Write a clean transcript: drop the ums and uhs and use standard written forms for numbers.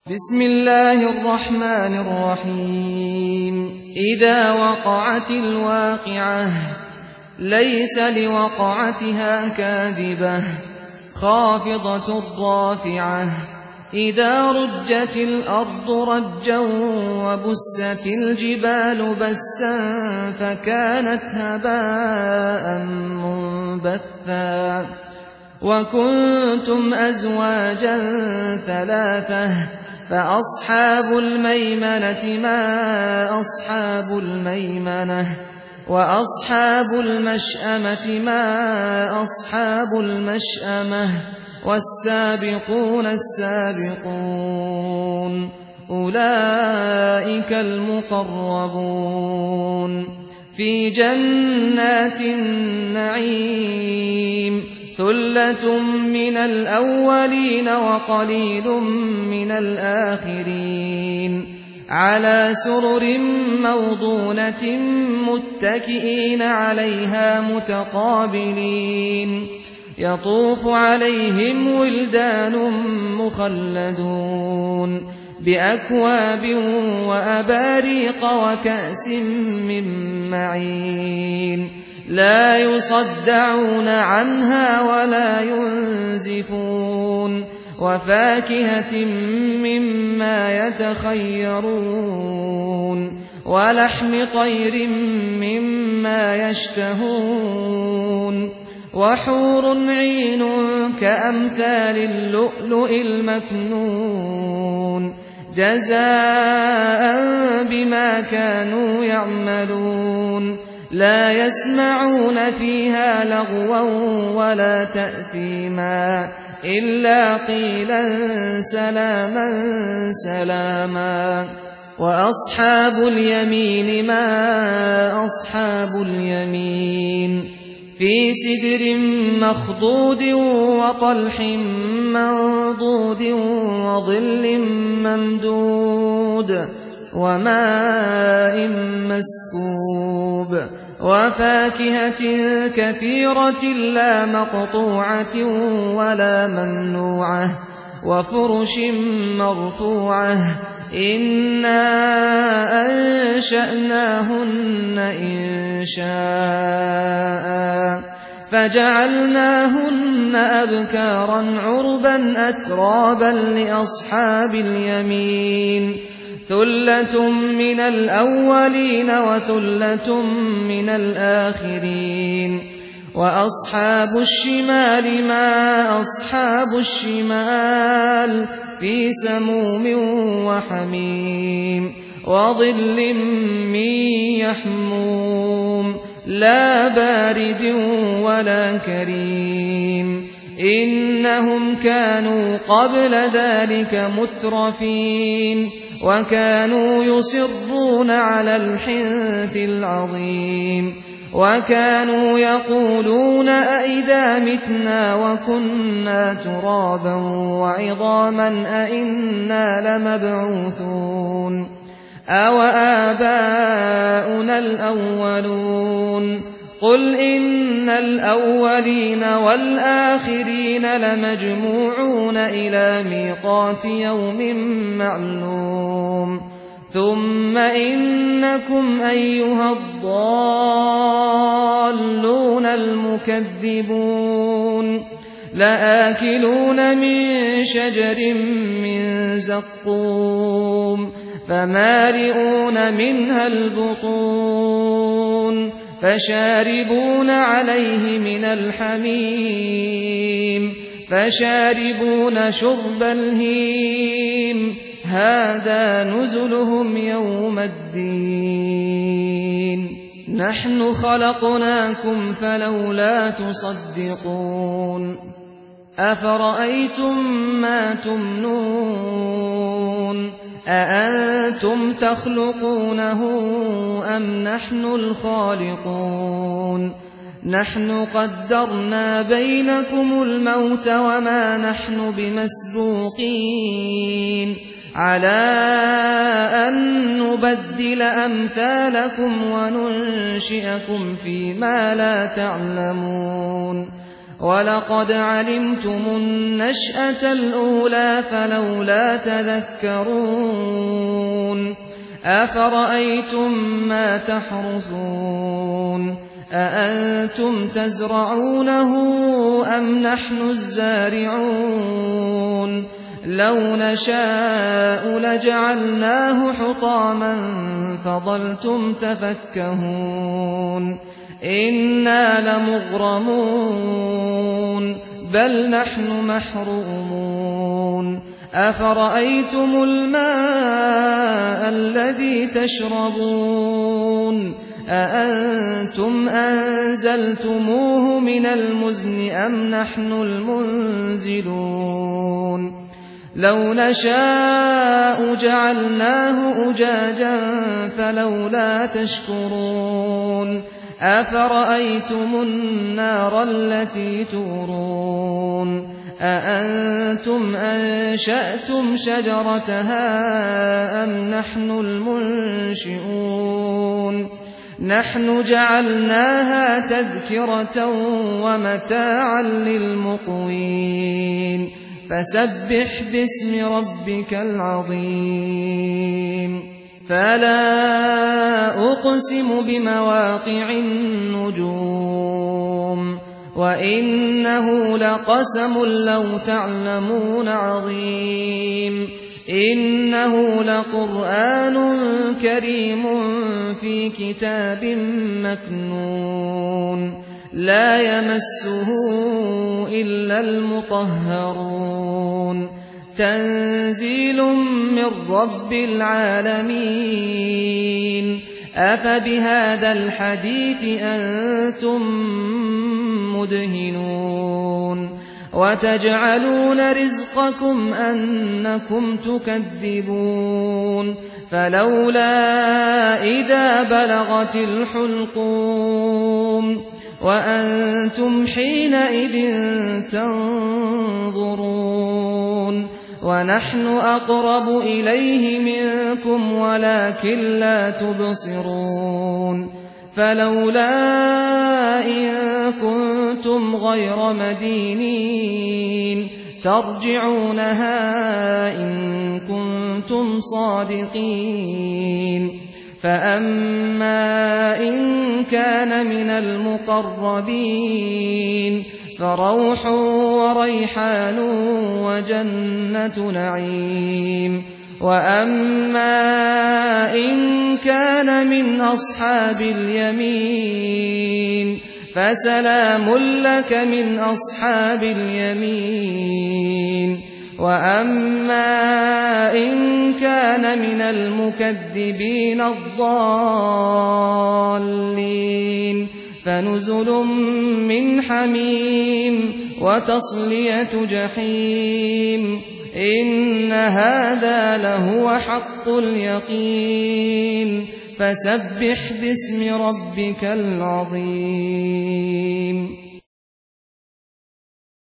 بسم الله الرحمن الرحيم إذا وقعت الواقعة ليس لوقعتها كاذبة خافضة رافعة إذا رجت الأرض رجا وبست الجبال بسا فكانت هباء منبثا وكنتم أزواجا ثلاثة فأصحاب الميمنة ما أصحاب الميمنة وأصحاب المشأمة ما أصحاب المشأمة والسابقون السابقون أولئك المقربون في جنات النعيم ثلة من الأولين وقليل من الآخرين على سرر موضونة متكئين عليها متقابلين يطوف عليهم ولدان مخلدون بأكواب وأباريق وكأس من معين لا يصدعون عنها ولا ينزفون وفاكهة مما يتخيرون ولحم طير مما يشتهون وحور عين كأمثال اللؤلؤ المكنون جزاء بما كانوا يعملون لا يسمعون فيها لغوا ولا تأثيما إلا قيلا سلاما سلاما وأصحاب اليمين ما أصحاب اليمين في سدر مخضود وطلح منضود وظل ممدود وماء مسكوب وفاكهة كثيرة لا مقطوعة ولا ممنوعة وفرش مرفوعة إنا أنشأناهن إنشاء فجعلناهن أبكارا عربا أترابا لأصحاب اليمين ثلة من الأولين وثلة من الآخرين وأصحاب الشمال ما أصحاب الشمال في سموم وحميم وظل من يحموم لا بارد ولا كريم إنهم كانوا قبل ذلك مترفين وكانوا يصرون على الحنث العظيم وكانوا يقولون أئذا متنا وكنا ترابا وعظاما أئنا لمبعوثون أوآباؤنا الأولون قل إن الأولين والآخرين لمجموعون إلى ميقات يوم معلوم ثم إنكم أيها الضالون المكذبون لآكلون من شجر من زقوم فمالئون منها البطون فشاربون عليه من الحميم فشاربون شرب الهيم هذا نزلهم يوم الدين نحن خلقناكم فلولا تصدقون أفرأيتم ما تمنون أأنتم تخلقونه أم نحن الخالقون نحن قدرنا بينكم الموت وما نحن بمسبوقين على أن نبدل أمثالكم وننشئكم فيما لا تعلمون وَلَقَدْ عَلِمْتُمُ النَّشْأَةَ الْأُولَىٰ فَلَوْلَا تَذَكَّرُونَ أَفَرَأَيْتُم مَّا تَحْرُثُونَ أَأَنتُمْ تَزْرَعُونَهُ أَمْ نَحْنُ الزَّارِعُونَ لَوْ نَشَاءُ لَجَعَلْنَاهُ حُطَامًا فَظَلْتُمْ تَفَكَّهُونَ إِنَّا لَمُغْرَمُونَ بَلْ نَحْنُ مَحْرُومُونَ أَفَرَأَيْتُمُ الْمَاءَ الَّذِي تَشْرَبُونَ أَأَنتُمْ أَنزَلْتُمُوهُ مِنَ الْمُزْنِ أَمْ نَحْنُ الْمُنزِلُونَ لَوْ نَشَاءُ جَعَلْنَاهُ أُجَاجًا فَلَوْلَا تَشْكُرُونَ أَفَرَأَيْتُمُ النَّارَ الَّتِي تُورُونَ أَأَنتُمْ أَنشَأْتُمْ شَجَرَتَهَا أَمْ نَحْنُ الْمُنشِئُونَ نَحْنُ جَعَلْنَاهَا تَذْكِرَةً وَمَتَاعًا لِّلْمُقْوِينَ فَسَبِّحْ بِاسْمِ رَبِّكَ الْعَظِيمِ فَلَا أُقْسِمُ بِمَوَاقِعِ النُّجُومِ وَإِنَّهُ لَقَسَمٌ لَّوْ تَعْلَمُونَ عَظِيمٌ إِنَّهُ لَقُرْآنٌ كَرِيمٌ فِي كِتَابٍ مَّكْنُونٍ لَّا يَمَسُّهُ إِلَّا الْمُطَهَّرُونَ تَنزِيلٌ مِّن رَّبِّ الْعَالَمِينَ أَفَبِهَٰذَا الْحَدِيثِ أَنتُم مُّدْهِنُونَ وَتَجْعَلُونَ رِزْقَكُمْ أَنَّكُمْ تُكَذِّبُونَ فَلَوْلَا إِذَا بَلَغَتِ الْحُلْقُومَ وَأَنتُمْ حِينَئِذٍ تَنظُرُونَ وَنَحْنُ أَقْرَبُ إِلَيْهِ مِنكُمْ وَلَٰكِن لَّا تُبْصِرُونَ فَلَوْلَا إِن كُنتُمْ غَيْرَ مَدِينِينَ تَرْجِعُونَهَا إِن كُنتُمْ صَادِقِينَ فَأَمَّا إِن كَانَ مِنَ الْمُقَرَّبِينَ فَرَوْحٌ وَرَيْحَانٌ وَجَنَّةُ نَعِيمٍ وَأَمَّا إِن كَانَ مِنْ أَصْحَابِ الْيَمِينِ فَسَلَامٌ لَّكَ مِنْ أَصْحَابِ الْيَمِينِ وَأَمَّا إِن كَانَ مِنَ الْمُكَذِّبِينَ الضَّالِّينَ فَنُزُلٌ مِّنْ حَمِيمٍ وَتَصْلِيَةُ جَحِيمٍ إِنَّ هَٰذَا لَهُوَ حَقُّ الْيَقِينِ فَسَبِّحْ بِاسْمِ رَبِّكَ الْعَظِيمِ